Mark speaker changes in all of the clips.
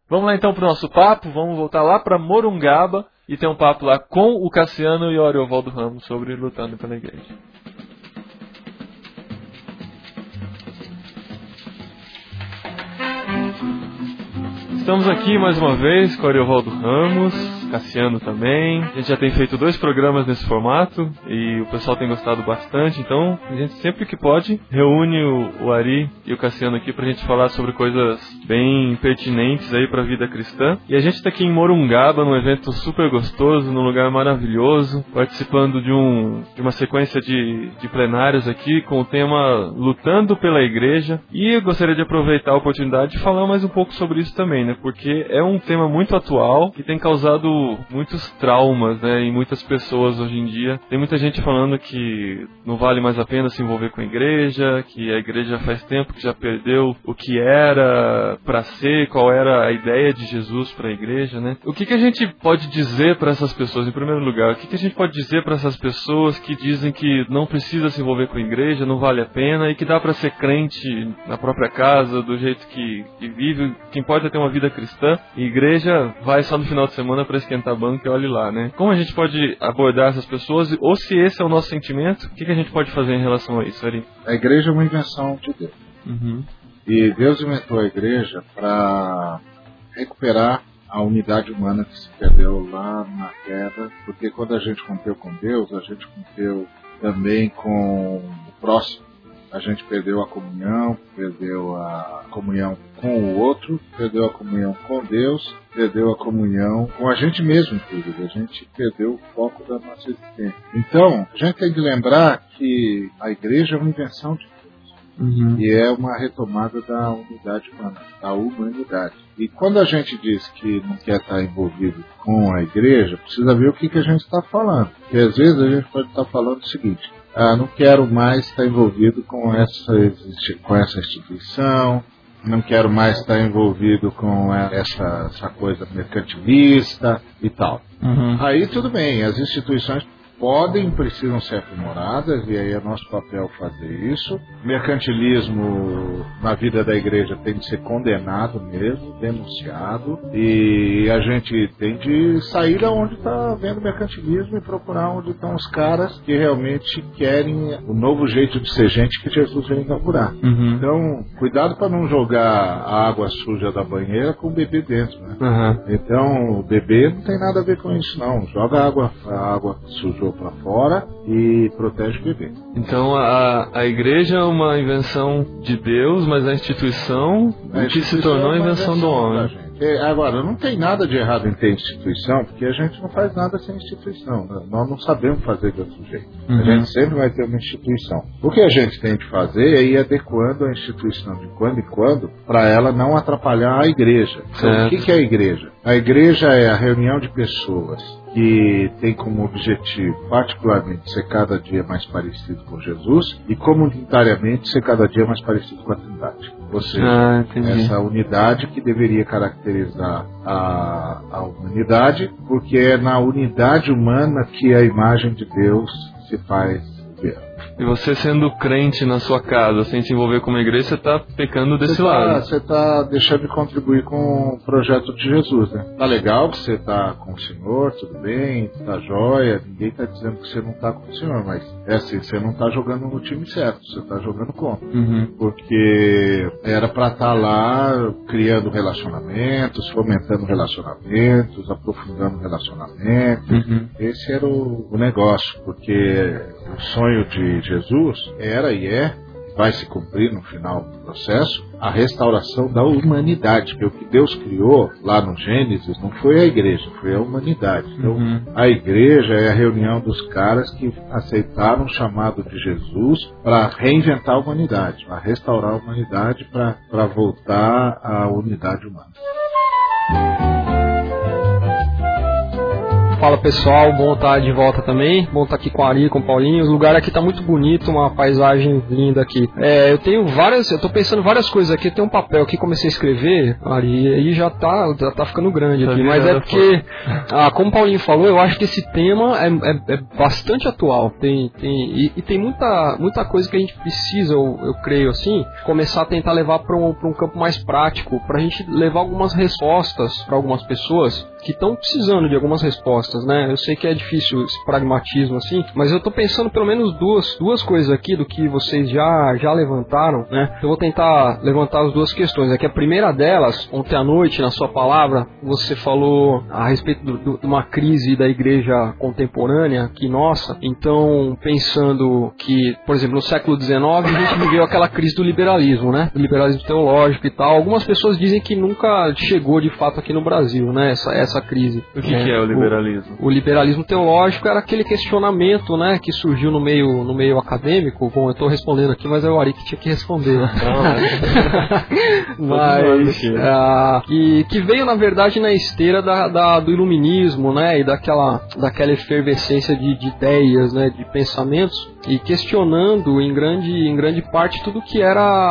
Speaker 1: Vamos lá então para o nosso papo, vamos voltar lá para Morungaba e ter um papo lá com o Cassiano e o Ariovaldo Ramos sobre Lutando pela Igreja. Estamos aqui mais uma vez com o Ariovaldo Ramos, Cassiano também. A gente já tem feito 2 programas nesse formato e o pessoal tem gostado bastante, então a gente sempre que pode reúne o Ari e o Cassiano aqui pra gente falar sobre coisas bem pertinentes aí pra vida cristã. E a gente tá aqui em Morungaba, num evento super gostoso, num lugar maravilhoso, participando de uma sequência de plenários aqui com o tema Lutando pela Igreja. E eu gostaria de aproveitar a oportunidade de falar mais um pouco sobre isso também, né? Porque é um tema muito atual que tem causado muitos traumas, né, em muitas pessoas hoje em dia. Tem muita gente falando que não vale mais a pena se envolver com a igreja, que a igreja faz tempo que já perdeu o que era para ser, qual era a ideia de Jesus para a igreja, né? O que a gente pode dizer para essas pessoas, em primeiro lugar? O que a gente pode dizer para essas pessoas que dizem que não precisa se envolver com a igreja, não vale a pena e que dá para ser crente na própria casa, do jeito que vive, que importa é ter uma vida cristã, e igreja vai só no final de semana para esquentar banco e olhe lá, né? Como a gente pode abordar essas pessoas, ou se esse é o nosso sentimento, o que a gente pode fazer em relação a isso, Ari?
Speaker 2: A igreja é uma invenção de Deus.
Speaker 1: Uhum.
Speaker 2: E Deus inventou a igreja para recuperar a unidade humana que se perdeu lá na queda, porque quando a gente rompeu com Deus, a gente rompeu também com o próximo. A gente perdeu a comunhão com o outro, perdeu a comunhão com Deus, perdeu a comunhão com a gente mesmo, inclusive. A gente perdeu o foco da nossa existência. Então, a gente tem que lembrar que a igreja é uma invenção de Deus.
Speaker 1: Uhum.
Speaker 2: E é uma retomada da unidade humana, da humanidade. E quando a gente diz que não quer estar envolvido com a igreja, precisa ver o que a gente está falando. Porque às vezes a gente pode estar falando o seguinte: não quero mais estar envolvido com essa instituição, não quero mais estar envolvido com essa coisa mercantilista e tal.
Speaker 1: Uhum.
Speaker 2: Aí tudo bem, as instituições precisam ser aprimoradas, e aí é nosso papel fazer isso. Mercantilismo na vida da igreja tem de ser condenado mesmo, denunciado, e a gente tem de sair da onde está havendo mercantilismo e procurar onde estão os caras que realmente querem o novo jeito de ser gente que Jesus veio inaugurar.
Speaker 1: Uhum.
Speaker 2: Então, cuidado para não jogar a água suja da banheira com o bebê dentro, né?
Speaker 1: Uhum.
Speaker 2: Então, o bebê não tem nada a ver com isso, não. Joga a água suja para fora e protege o bebê.
Speaker 1: Então a igreja é uma invenção de Deus, mas a instituição que se tornou a invenção do homem.
Speaker 2: Agora, não tem nada de errado em ter instituição, porque a gente não faz nada sem instituição. Nós não sabemos fazer de outro jeito.
Speaker 1: Uhum.
Speaker 2: A gente sempre vai ter uma instituição. O que a gente tem de fazer é ir adequando a instituição de quando em quando para ela não atrapalhar a igreja. Então, o que é a igreja? A igreja é a reunião de pessoas que tem como objetivo, particularmente, ser cada dia mais parecido com Jesus e comunitariamente ser cada dia mais parecido com a Trindade. Ou seja, essa unidade que deveria caracterizar a humanidade, porque é na unidade humana que a imagem de Deus se faz ver.
Speaker 1: E você sendo crente na sua casa, sem se envolver com uma igreja, você está pecando desse lado.
Speaker 2: Você está deixando de contribuir com o projeto de Jesus, né? Tá legal que você está com o Senhor, tudo bem, tá jóia, ninguém está dizendo que você não está com o Senhor, mas é assim, você não está jogando no time certo, você está jogando contra.
Speaker 1: Uhum.
Speaker 2: Porque era para estar lá criando relacionamentos, fomentando relacionamentos, aprofundando relacionamentos.
Speaker 1: Uhum.
Speaker 2: Esse era o negócio, porque o sonho de Jesus era e vai se cumprir no final do processo, a restauração da humanidade, porque o que Deus criou lá no Gênesis não foi a igreja, foi a humanidade. Então, a igreja é a reunião dos caras que aceitaram o chamado de Jesus para reinventar a humanidade, para restaurar a humanidade, para voltar à unidade humana.
Speaker 3: Fala pessoal, bom estar de volta também, bom estar aqui com a Ari, com o Paulinho. O lugar aqui tá muito bonito, uma paisagem linda aqui. Eu tô pensando várias coisas aqui, eu tenho um papel aqui, comecei a escrever, Ari, e aí já tá ficando grande aqui, mas é porque, como o Paulinho falou, eu acho que esse tema é bastante atual, tem muita coisa que a gente precisa, eu creio assim, começar a tentar levar para um campo mais prático, pra gente levar algumas respostas para algumas pessoas que estão precisando de algumas respostas, né? Eu sei que é difícil esse pragmatismo assim, mas eu tô pensando pelo menos duas coisas aqui do que vocês já levantaram, né? Eu vou tentar levantar as duas questões. Aqui a primeira delas, ontem à noite, na sua palavra, você falou a respeito de uma crise da igreja contemporânea, que nossa, então pensando que, por exemplo, no século XIX a gente viveu aquela crise do liberalismo, né? Do liberalismo teológico e tal. Algumas pessoas dizem que nunca chegou de fato aqui no Brasil, né? Essa crise.
Speaker 1: O que é o liberalismo?
Speaker 3: O liberalismo teológico era aquele questionamento, né, que surgiu no meio acadêmico. Bom, eu estou respondendo aqui, mas é o Ari que tinha que responder. Mas que veio na verdade na esteira do iluminismo, né, e daquela efervescência de ideias, né, de pensamentos, e questionando em grande parte tudo que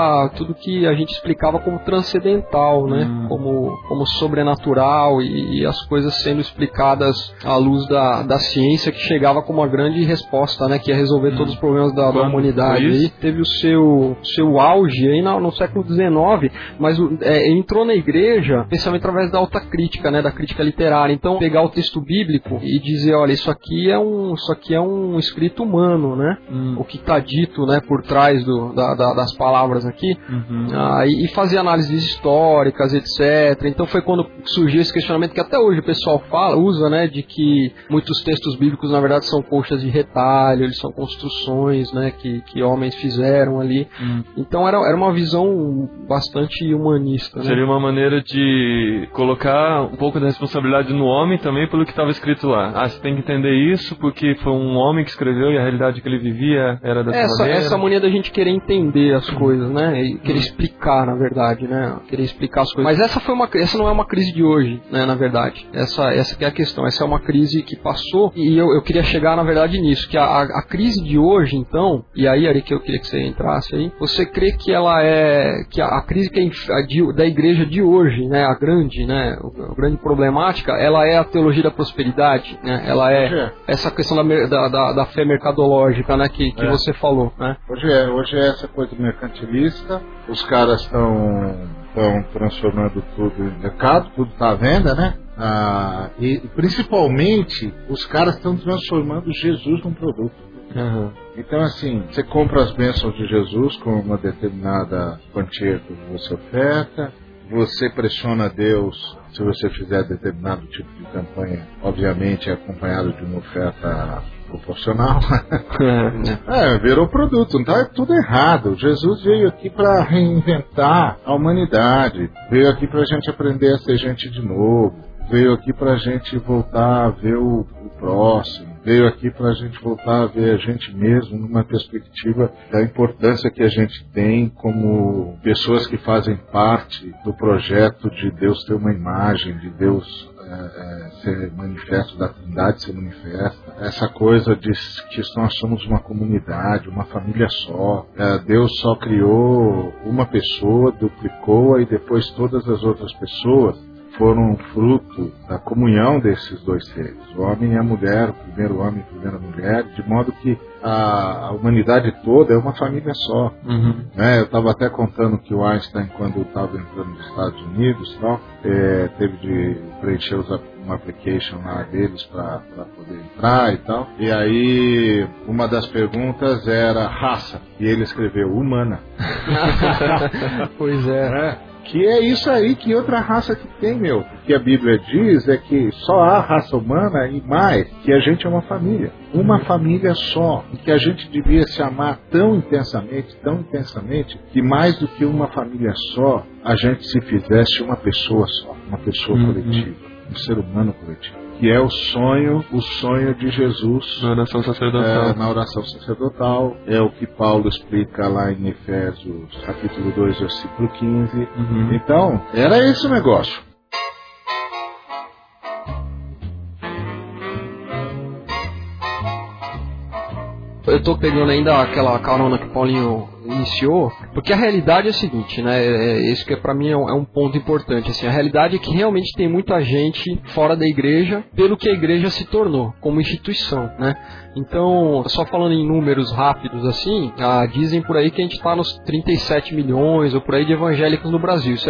Speaker 3: a gente explicava como transcendental, né, como sobrenatural, e as coisas sendo explicadas à luz da ciência, que chegava com uma grande resposta, né, que ia resolver todos os problemas da humanidade. Aí teve o seu auge aí no século XIX, mas entrou na igreja principalmente através da autocrítica, né, da crítica literária. Então pegar o texto bíblico e dizer, olha, isso aqui é um escrito humano, né, o que está dito, né, por trás das palavras aqui, e fazer análises históricas, etc. Então foi quando surgiu esse questionamento que até hoje o pessoal usa, né, de que muitos textos bíblicos na verdade são coxas de retalho, eles são construções, né, que homens fizeram ali. Então era uma visão bastante humanista, né?
Speaker 1: Seria uma maneira de colocar um pouco da responsabilidade no homem também pelo que estava escrito lá. Você tem que entender isso porque foi um homem que escreveu e a realidade que ele vivia era dessa maneira. Essa
Speaker 3: mania da gente querer entender as coisas, né, e querer explicar, na verdade, né, querer explicar as coisas. Mas essa não é uma crise de hoje, né, na verdade. Essa que é a questão. Essa é uma crise que passou, e eu queria chegar, na verdade, nisso, que a crise de hoje, então, e aí, Ari, que eu queria que você entrasse aí, você crê que ela que a crise da igreja de hoje, né, a grande problemática, ela é a teologia da prosperidade, né, ela é essa questão da fé mercadológica, né, que você falou, né?
Speaker 2: Hoje é essa coisa mercantilista, os caras estão transformando tudo em mercado, tudo está à venda, né? E principalmente os caras estão transformando Jesus num produto. Então, assim, você compra as bênçãos de Jesus com uma determinada quantia que você oferta, você pressiona Deus se você fizer determinado tipo de campanha, obviamente é acompanhado de uma oferta proporcional. Virou produto, não tá tudo errado. Jesus veio aqui para reinventar a humanidade, veio aqui para a gente aprender a ser gente de novo, veio aqui para a gente voltar a ver o próximo, veio aqui para a gente voltar a ver a gente mesmo numa perspectiva da importância que a gente tem como pessoas que fazem parte do projeto de Deus ter uma imagem, de Deus ser manifesto, da Trindade ser manifesta, essa coisa de que nós somos uma comunidade, uma família só. Deus só criou uma pessoa, duplicou-a, e depois todas as outras pessoas foram fruto da comunhão desses dois seres, o homem e a mulher, o primeiro homem e a primeira mulher, de modo que a humanidade toda é uma família só. Eu estava até contando que o Einstein, quando estava entrando nos Estados Unidos, teve de preencher uma application lá deles para poder entrar e tal, e aí uma das perguntas era raça, e ele escreveu humana.
Speaker 3: Pois é.
Speaker 2: Que é isso aí, que outra raça que tem, meu. O que a Bíblia diz é que só há raça humana, e mais, que a gente é uma família só, e que a gente devia se amar tão intensamente, que mais do que uma família só, a gente se fizesse uma pessoa só, uma pessoa coletiva, um ser humano coletivo. Que é o sonho de Jesus
Speaker 1: na oração
Speaker 2: sacerdotal. É o que Paulo explica lá em Efésios capítulo 2, versículo 15. Então, era esse o negócio.
Speaker 3: Eu tô pegando ainda aquela carona que o Paulinho iniciou, porque a realidade é a seguinte, né? Isso que pra mim é um ponto importante. Assim, a realidade é que realmente tem muita gente fora da igreja pelo que a igreja se tornou como instituição, né? Então, só falando em números rápidos assim, dizem por aí que a gente está nos 37 milhões ou por aí de evangélicos no Brasil. Isso é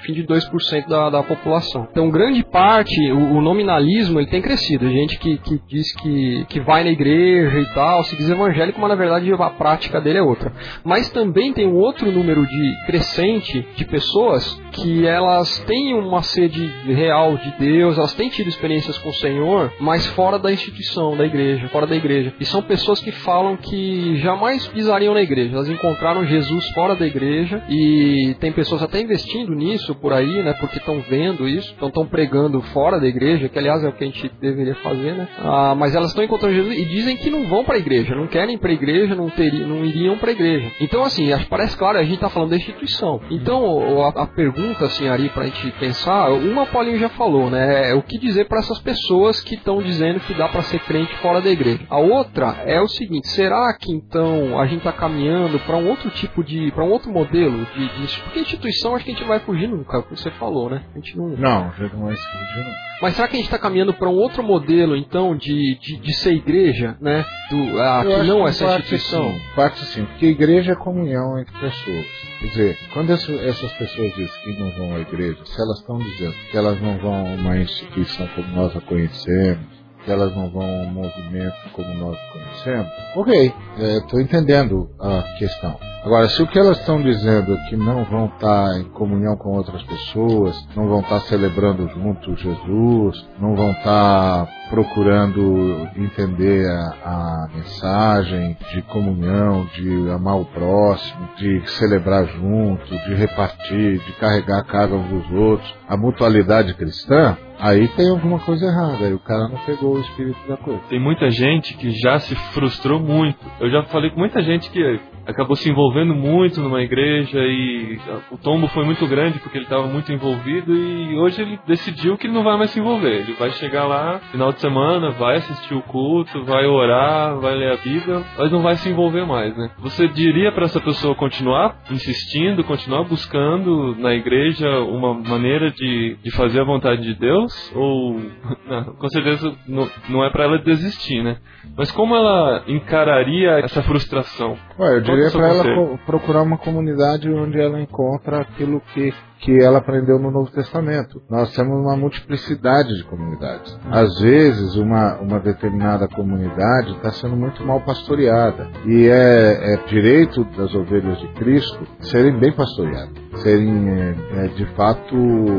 Speaker 3: 22% da população. Então, grande parte, o nominalismo ele tem crescido. A gente que diz que vai na igreja e tal, se diz evangélico, mas na verdade a prática dele é outra. Mas também tem um outro número crescente de pessoas que elas têm uma sede real de Deus, elas têm tido experiências com o Senhor, mas fora da instituição, da igreja, fora da igreja. E são pessoas que falam que jamais pisariam na igreja. Elas encontraram Jesus fora da igreja e tem pessoas até investindo nisso por aí, né? Porque estão vendo isso, estão pregando fora da igreja, que aliás é o que a gente deveria fazer, né? Mas elas estão encontrando Jesus e dizem que não vão para a igreja, não querem ir para a igreja, não iriam para a igreja. Então, assim, parece claro, a gente está falando da instituição. Então, a pergunta, assim, Ari, para a gente pensar, uma Paulinho já falou, né? O que dizer para essas pessoas que estão dizendo que dá para ser crente fora da igreja? A outra é o seguinte, será que então a gente está caminhando para um outro tipo para um outro modelo porque instituição acho que a gente vai fugir nunca, como você falou, né? A gente não vai fugir nunca. Mas será que a gente está caminhando para um outro modelo então de ser igreja, né? Que não essa instituição?
Speaker 2: Parte sim, porque igreja é comunhão entre pessoas. Quer dizer, quando essas pessoas dizem que não vão à igreja, se elas estão dizendo que elas não vão a uma instituição como nós a conhecemos, que elas não vão a um movimento como nós conhecemos, ok, estou entendendo a questão. Agora, se o que elas estão dizendo é que não vão estar em comunhão com outras pessoas, não vão estar celebrando juntos Jesus, não vão estar procurando entender a mensagem de comunhão, de amar o próximo, de celebrar junto, de repartir, de carregar a carga uns dos outros, a mutualidade cristã, aí tem alguma coisa errada, aí o cara não pegou o espírito da coisa.
Speaker 1: Tem muita gente que já se frustrou muito. Eu já falei com muita gente que acabou se envolvendo muito numa igreja e o tombo foi muito grande porque ele estava muito envolvido e hoje ele decidiu que ele não vai mais se envolver. Ele vai chegar lá, final de semana, vai assistir o culto, vai orar, vai ler a Bíblia, mas não vai se envolver mais, né? Você diria para essa pessoa continuar insistindo, continuar buscando na igreja uma maneira de fazer a vontade de Deus? Ou, não, com certeza não é para ela desistir, né? Mas como ela encararia essa frustração?
Speaker 2: Eu diria para ela procurar uma comunidade onde ela encontra aquilo que ela aprendeu no Novo Testamento. Nós temos uma multiplicidade de comunidades. Às vezes, uma determinada comunidade está sendo muito mal pastoreada. E é direito das ovelhas de Cristo serem bem pastoreadas, serem, de fato,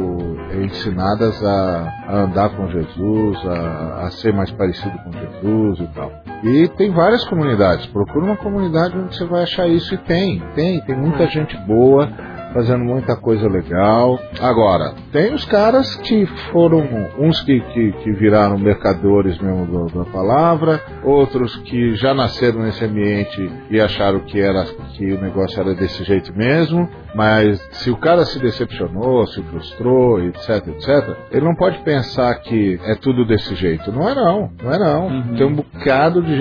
Speaker 2: ensinadas a andar com Jesus, a ser mais parecido com Jesus e tal. E tem várias comunidades. Procura uma comunidade onde você vai achar isso. E tem muita gente boa fazendo muita coisa legal. Agora, tem os caras que foram uns que viraram mercadores mesmo da palavra, outros que já nasceram nesse ambiente e acharam que o negócio era desse jeito mesmo, mas se o cara se decepcionou, se frustrou, etc, ele não pode pensar que é tudo desse jeito. Não é não. Uhum. Tem um bocado de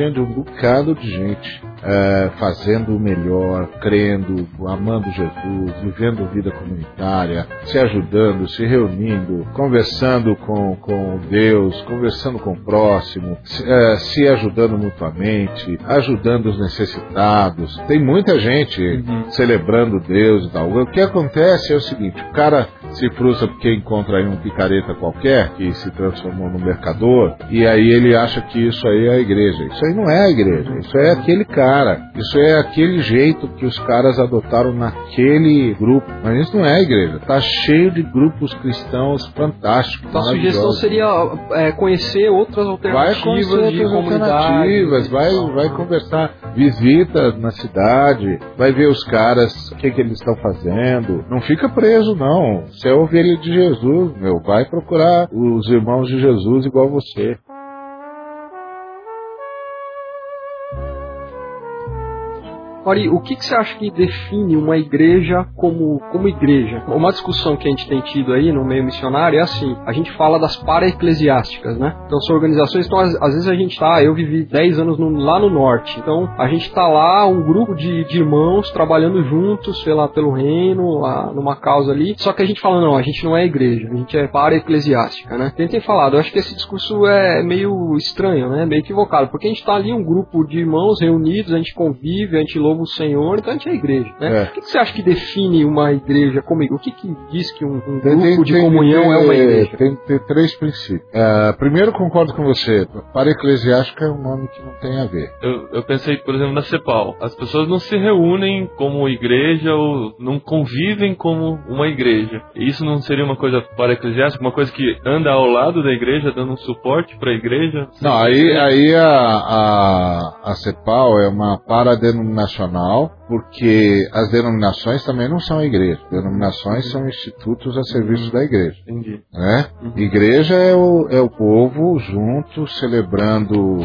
Speaker 2: gente fazendo o melhor, crendo, amando Jesus, vivendo vida comunitária, se ajudando, se reunindo, conversando com Deus, conversando com o próximo, se ajudando mutuamente, ajudando os necessitados. Tem muita gente celebrando Deus e tal. O que acontece é o seguinte: o cara se frustra porque encontra aí um picareta qualquer que se transformou no mercador, e aí ele acha que isso aí é a igreja. Isso aí não é a igreja, isso é aquele cara. Isso é aquele jeito que os caras adotaram naquele grupo. Mas isso não é a igreja. Está cheio de grupos cristãos fantásticos.
Speaker 3: Então a sugestão seria conhecer outras alternativas de comunidade.
Speaker 2: Vai conversar. Visita na cidade. Vai ver os caras, o que eles estão fazendo. Não fica preso, não. Você é ovelha de Jesus, meu. Vai procurar os irmãos de Jesus igual você.
Speaker 3: Ori, o que você acha que define uma igreja como igreja? Uma discussão que a gente tem tido aí no meio missionário é assim, a gente fala das para-eclesiásticas, né? Então são organizações, então às vezes a gente eu vivi 10 anos lá no norte, então a gente tá lá, um grupo de irmãos trabalhando juntos pelo reino, lá numa causa ali, só que a gente fala, não, a gente não é igreja, a gente é para-eclesiástica, né? Tem falado, eu acho que esse discurso é meio estranho, né? Meio equivocado, porque a gente tá ali um grupo de irmãos reunidos, a gente convive, a gente louva o Senhor, então a gente é igreja, né? O que você acha que define uma igreja como igreja? O que diz que um grupo de comunhão é uma igreja?
Speaker 2: Tem que ter 3 princípios. Primeiro, concordo com você, para-eclesiástica é um nome que não tem a ver.
Speaker 1: Eu pensei, por exemplo, na CEPAL. As pessoas não se reúnem como igreja ou não convivem como uma igreja. Isso não seria uma coisa para-eclesiástica, uma coisa que anda ao lado da igreja, dando um suporte para a igreja?
Speaker 2: Não, aí a CEPAL é uma paradenominacional, porque as denominações também não são a igreja. Denominações são institutos a serviço da igreja.
Speaker 1: Entendi.
Speaker 2: Né? Igreja é o povo junto, celebrando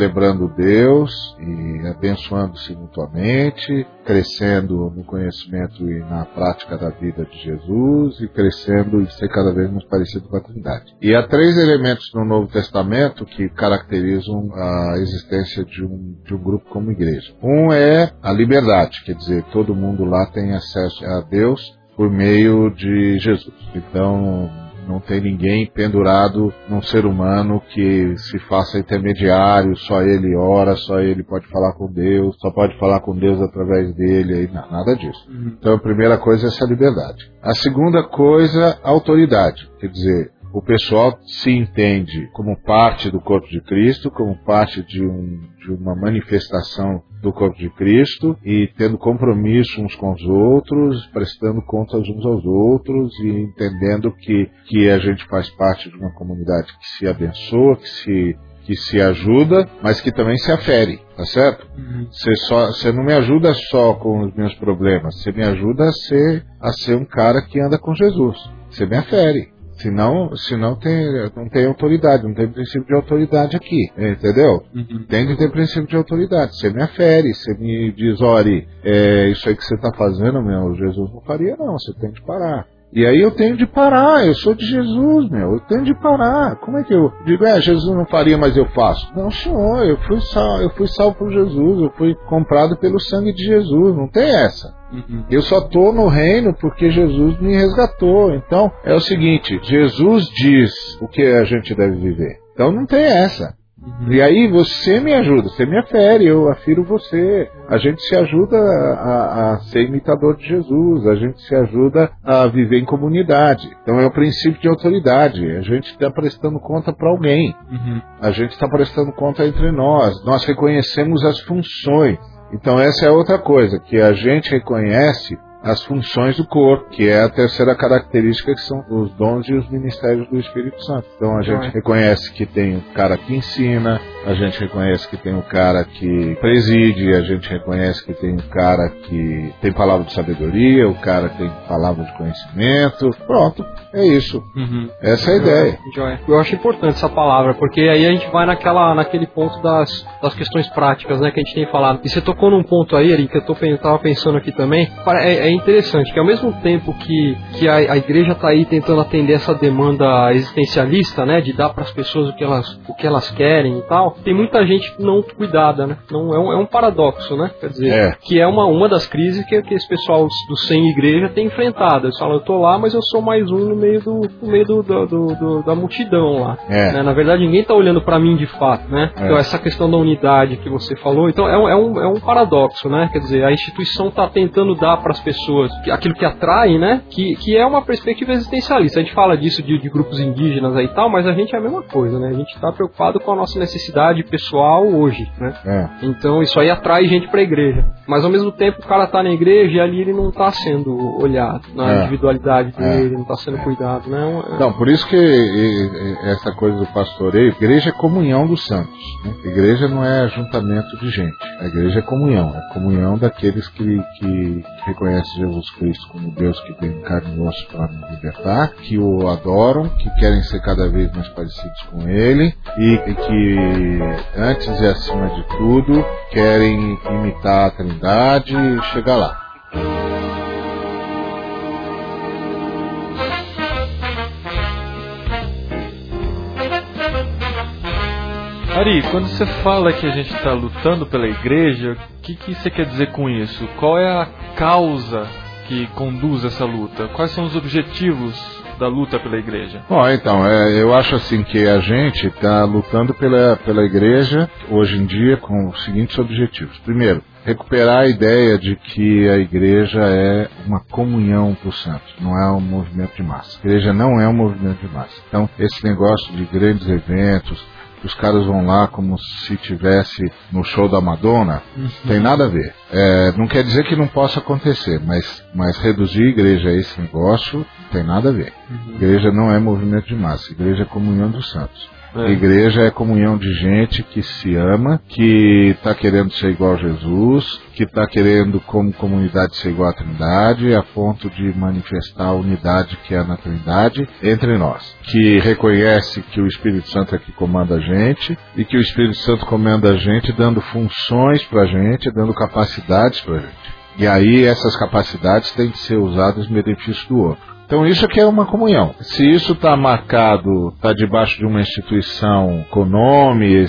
Speaker 2: Deus e abençoando-se mutuamente, crescendo no conhecimento e na prática da vida de Jesus e crescendo e ser cada vez mais parecido com a Trindade. E há 3 elementos no Novo Testamento que caracterizam a existência de um grupo como igreja. Um é a liberdade, quer dizer, todo mundo lá tem acesso a Deus por meio de Jesus. Então, não tem ninguém pendurado num ser humano que se faça intermediário, só ele ora, só ele pode falar com Deus, só pode falar com Deus através dele, aí nada disso. Então a primeira coisa é essa liberdade. A segunda coisa, a autoridade, quer dizer, o pessoal se entende como parte do corpo de Cristo, como parte de uma manifestação do corpo de Cristo e tendo compromisso uns com os outros, prestando contas uns aos outros e entendendo que a gente faz parte de uma comunidade que se abençoa, que se ajuda, mas que também se afere, tá certo? Você não me ajuda só com os meus problemas, você me ajuda a ser um cara que anda com Jesus, você me afere. Senão não tem autoridade, não tem princípio de autoridade aqui, entendeu? Tem que ter princípio de autoridade. Você me afere, você me diz, olha, isso aí que você está fazendo, Jesus não faria não, você tem que parar. E aí eu tenho de parar, eu sou de Jesus, eu tenho de parar. Como é que eu digo, Jesus não faria, mas eu faço? Não, senhor, eu fui salvo por Jesus, eu fui comprado pelo sangue de Jesus, não tem essa. Eu só estou no reino porque Jesus me resgatou. Então é o seguinte, Jesus diz o que a gente deve viver. Então não tem essa. E aí você me ajuda, você me afere, eu afiro você. A gente se ajuda a ser imitador de Jesus, a gente se ajuda a viver em comunidade. Então é o princípio de autoridade. A gente está prestando conta para alguém. A gente está prestando conta entre nós. Nós reconhecemos as funções. Então essa é outra coisa, que a gente reconhece as funções do corpo, que é a terceira característica, que são os dons e os ministérios do Espírito Santo. Então a gente reconhece que tem o cara que ensina, a gente reconhece que tem o cara que preside, a gente reconhece que tem o cara que tem palavra de sabedoria, o cara que tem palavra de conhecimento. Pronto, é isso. Essa é a ideia.
Speaker 3: Eu acho importante essa palavra, porque aí a gente vai naquele ponto das questões práticas, né, que a gente tem falado. E você tocou num ponto aí, Eric, que eu estava pensando aqui também. É interessante que ao mesmo tempo que a igreja está aí tentando atender essa demanda existencialista, né, de dar para as pessoas o que elas querem e tal, tem muita gente não cuidada, né? Não é um paradoxo, né? Quer dizer, que é uma das crises que esse pessoal do sem igreja tem enfrentado. Eles falam, eu tô lá, mas eu sou mais um no meio da multidão lá. Né? Na verdade, ninguém está olhando para mim de fato, né? Então essa questão da unidade que você falou, então é um paradoxo, né? Quer dizer, a instituição está tentando dar para as pessoas aquilo que atrai, né? Que é uma perspectiva existencialista. A gente fala disso de grupos indígenas aí e tal, mas a gente é a mesma coisa, né? A gente está preocupado com a nossa necessidade pessoal hoje, né? Então isso aí atrai gente para a igreja. Mas ao mesmo tempo o cara está na igreja e ali ele não está sendo olhado na individualidade dele, não está sendo cuidado, né?
Speaker 2: Não, por isso que essa coisa do pastoreio, igreja é comunhão dos santos, né? Igreja não é ajuntamento de gente. A igreja é comunhão daqueles que reconhecem reconhecem Jesus Cristo como Deus que tem carne e osso para nos libertar, que o adoram, que querem ser cada vez mais parecidos com Ele e que, antes e acima de tudo, querem imitar a Trindade e chegar lá.
Speaker 1: Ari, quando você fala que a gente está lutando pela igreja, o que você quer dizer com isso? Qual é a causa que conduz essa luta? Quais são os objetivos da luta pela igreja?
Speaker 2: Bom, então, eu acho assim que a gente está lutando pela igreja hoje em dia com os seguintes objetivos. Primeiro, recuperar a ideia de que a igreja é uma comunhão dos santos, não é um movimento de massa. A igreja não é um movimento de massa. Então, esse negócio de grandes eventos, os caras vão lá como se tivesse no show da Madonna, tem nada a ver. Não quer dizer que não possa acontecer, mas reduzir a igreja a esse negócio não tem nada a ver. Igreja não é movimento de massa, igreja é comunhão dos santos. A igreja é comunhão de gente que se ama, que está querendo ser igual a Jesus, que está querendo como comunidade ser igual à Trindade, a ponto de manifestar a unidade que é na Trindade entre nós. Que reconhece que o Espírito Santo é que comanda a gente, e que o Espírito Santo comanda a gente dando funções para a gente, dando capacidades para a gente. E aí essas capacidades têm que ser usadas em benefício do outro. Então isso aqui é uma comunhão. Se isso está marcado, está debaixo de uma instituição com nome,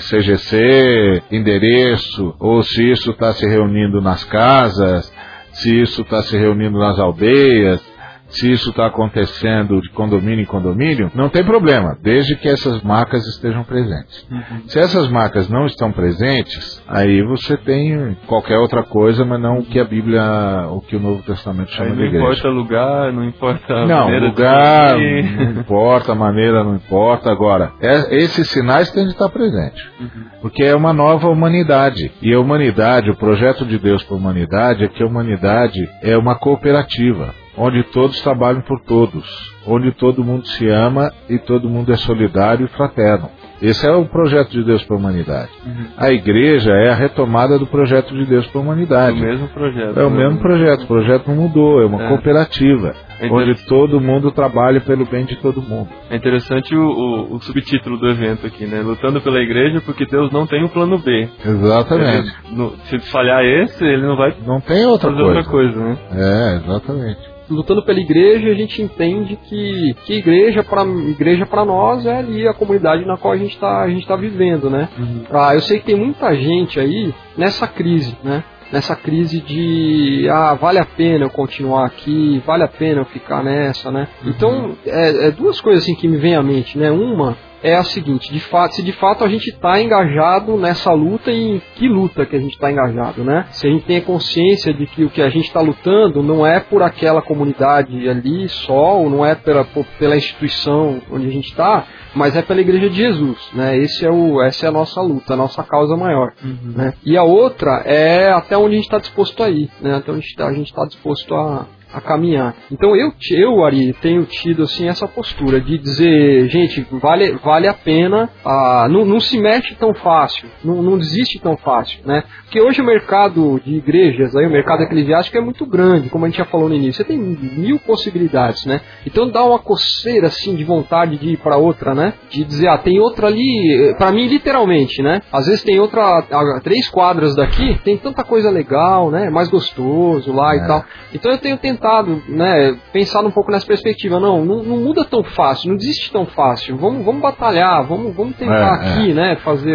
Speaker 2: CGC, endereço, ou se isso está se reunindo nas casas, se isso está se reunindo nas aldeias, se isso está acontecendo de condomínio em condomínio, não tem problema, desde que essas marcas estejam presentes. Se essas marcas não estão presentes, aí você tem qualquer outra coisa, mas não o que a Bíblia, o que o Novo Testamento chama de igreja.
Speaker 1: Não importa lugar, não importa a
Speaker 2: maneira. Não, lugar, não importa, a maneira não importa. Agora, esses sinais têm de estar presentes, porque é uma nova humanidade. E a humanidade, o projeto de Deus para a humanidade é que a humanidade é uma cooperativa, onde todos trabalham por todos, onde todo mundo se ama e todo mundo é solidário e fraterno. Esse é o projeto de Deus para a humanidade. A igreja é a retomada do projeto de Deus para a humanidade.
Speaker 1: É o mesmo projeto.
Speaker 2: É o mesmo projeto. O projeto não mudou, é uma cooperativa, onde todo mundo trabalha pelo bem de todo mundo.
Speaker 1: É interessante o subtítulo do evento aqui, né? Lutando pela igreja porque Deus não tem um plano B.
Speaker 2: Exatamente.
Speaker 1: Se falhar esse, ele não vai
Speaker 2: não tem outra
Speaker 1: coisa, né?
Speaker 2: Exatamente.
Speaker 3: Lutando pela igreja, a gente entende que igreja para nós é ali a comunidade na qual a gente tá vivendo, né? Eu sei que tem muita gente aí nessa crise, né? Nessa crise de vale a pena eu continuar aqui, vale a pena eu ficar nessa, né? Então, duas coisas assim que me vem à mente, né? Uma é a seguinte, se de fato a gente está engajado nessa luta, e em que luta que a gente está engajado, né? Se a gente tem a consciência de que o que a gente está lutando não é por aquela comunidade ali só, ou não é pela instituição onde a gente está, mas é pela Igreja de Jesus, né? Essa é a nossa luta, a nossa causa maior, né? E a outra é até onde a gente está disposto a ir, né? Até onde a gente está disposto a caminhar. Então eu, Ari, tenho tido assim essa postura de dizer, gente, vale a pena, não se mexe tão fácil, não desiste tão fácil, né? Porque hoje o mercado de igrejas, aí, o mercado eclesiástico é muito grande, como a gente já falou no início, você tem 1000 possibilidades, né? Então dá uma coceira assim de vontade de ir para outra, né? De dizer, tem outra ali, para mim literalmente, né? Às vezes tem outra, 3 quadras daqui, tem tanta coisa legal, né? Mais gostoso lá e tal. Então eu tenho tentado, né, pensar um pouco nessa perspectiva. Não muda tão fácil, não desiste tão fácil. Vamos batalhar, vamos tentar aqui, né, fazer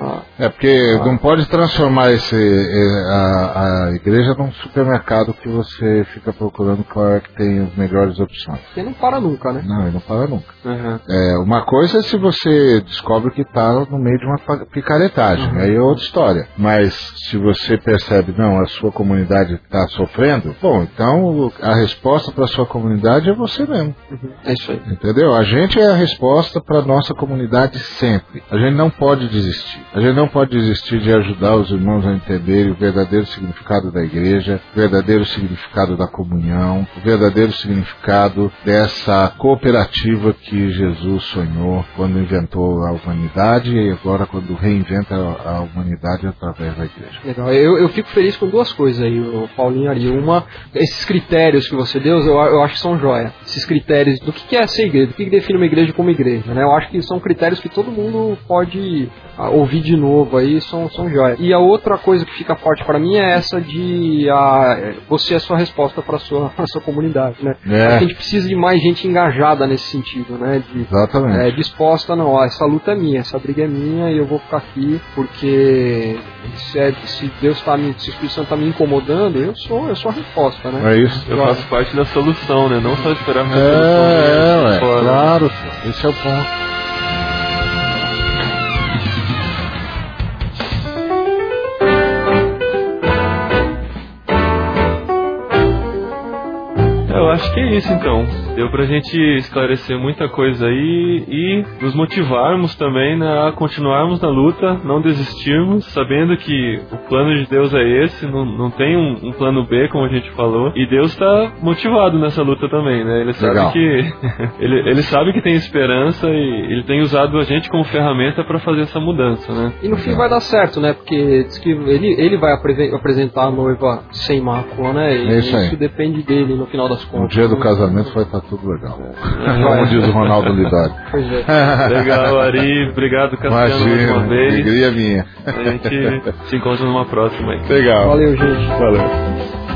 Speaker 2: porque não pode transformar a igreja num supermercado que você fica procurando qual é que tem as melhores opções.
Speaker 3: Você não para nunca, né?
Speaker 2: Não, ele não para nunca. Uma coisa é se você descobre que está no meio de uma picaretagem, aí é outra história. Mas se você percebe, não, a sua comunidade está sofrendo, bom, então a resposta para a sua comunidade é você mesmo.
Speaker 3: É isso aí. Entendeu?
Speaker 2: A gente é a resposta para a nossa comunidade sempre. A gente não pode desistir. A gente não pode desistir de ajudar os irmãos a entenderem o verdadeiro significado da igreja, o verdadeiro significado da comunhão, o verdadeiro significado dessa cooperativa que Jesus sonhou quando inventou a humanidade e agora quando reinventa a humanidade através da igreja.
Speaker 3: Legal. Eu fico feliz com duas coisas aí, o Paulinho ali. Uma, esses critérios que você deu, eu acho que são joia. Esses critérios do que é ser igreja, do que define uma igreja como igreja, né? Eu acho que são critérios que todo mundo pode ouvir de novo aí, são joia. E a outra coisa que fica forte para mim é essa de você é a sua resposta para a sua comunidade, né? A gente precisa de mais gente engajada nesse sentido, né?
Speaker 2: Exatamente.
Speaker 3: Disposta, não, essa luta é minha, essa briga é minha e eu vou ficar aqui porque se Deus se o Espírito Santo está me incomodando, eu sou a resposta, né?
Speaker 2: É isso.
Speaker 1: Eu faço parte da solução, né? Não só esperar por solução.
Speaker 2: Claro, esse é o ponto.
Speaker 1: Eu acho que é isso então. Deu pra gente esclarecer muita coisa aí e nos motivarmos também a continuarmos na luta, não desistirmos, sabendo que o plano de Deus é esse, não tem um plano B, como a gente falou, e Deus tá motivado nessa luta também, né? Ele sabe que ele sabe que tem esperança e ele tem usado a gente como ferramenta para fazer essa mudança, né?
Speaker 3: E no fim vai dar certo, né? Porque diz que ele vai apresentar a noiva sem mácula, né? E isso depende dele no final das contas.
Speaker 2: No dia do casamento vai estar tudo legal. Como diz o Ronaldo Lidari.
Speaker 3: Pois é.
Speaker 1: Legal, Ari. Obrigado, Cassiano, mais uma vez.
Speaker 2: Alegria minha.
Speaker 1: A gente se encontra numa próxima aí.
Speaker 2: Legal.
Speaker 3: Valeu, gente.
Speaker 2: Valeu.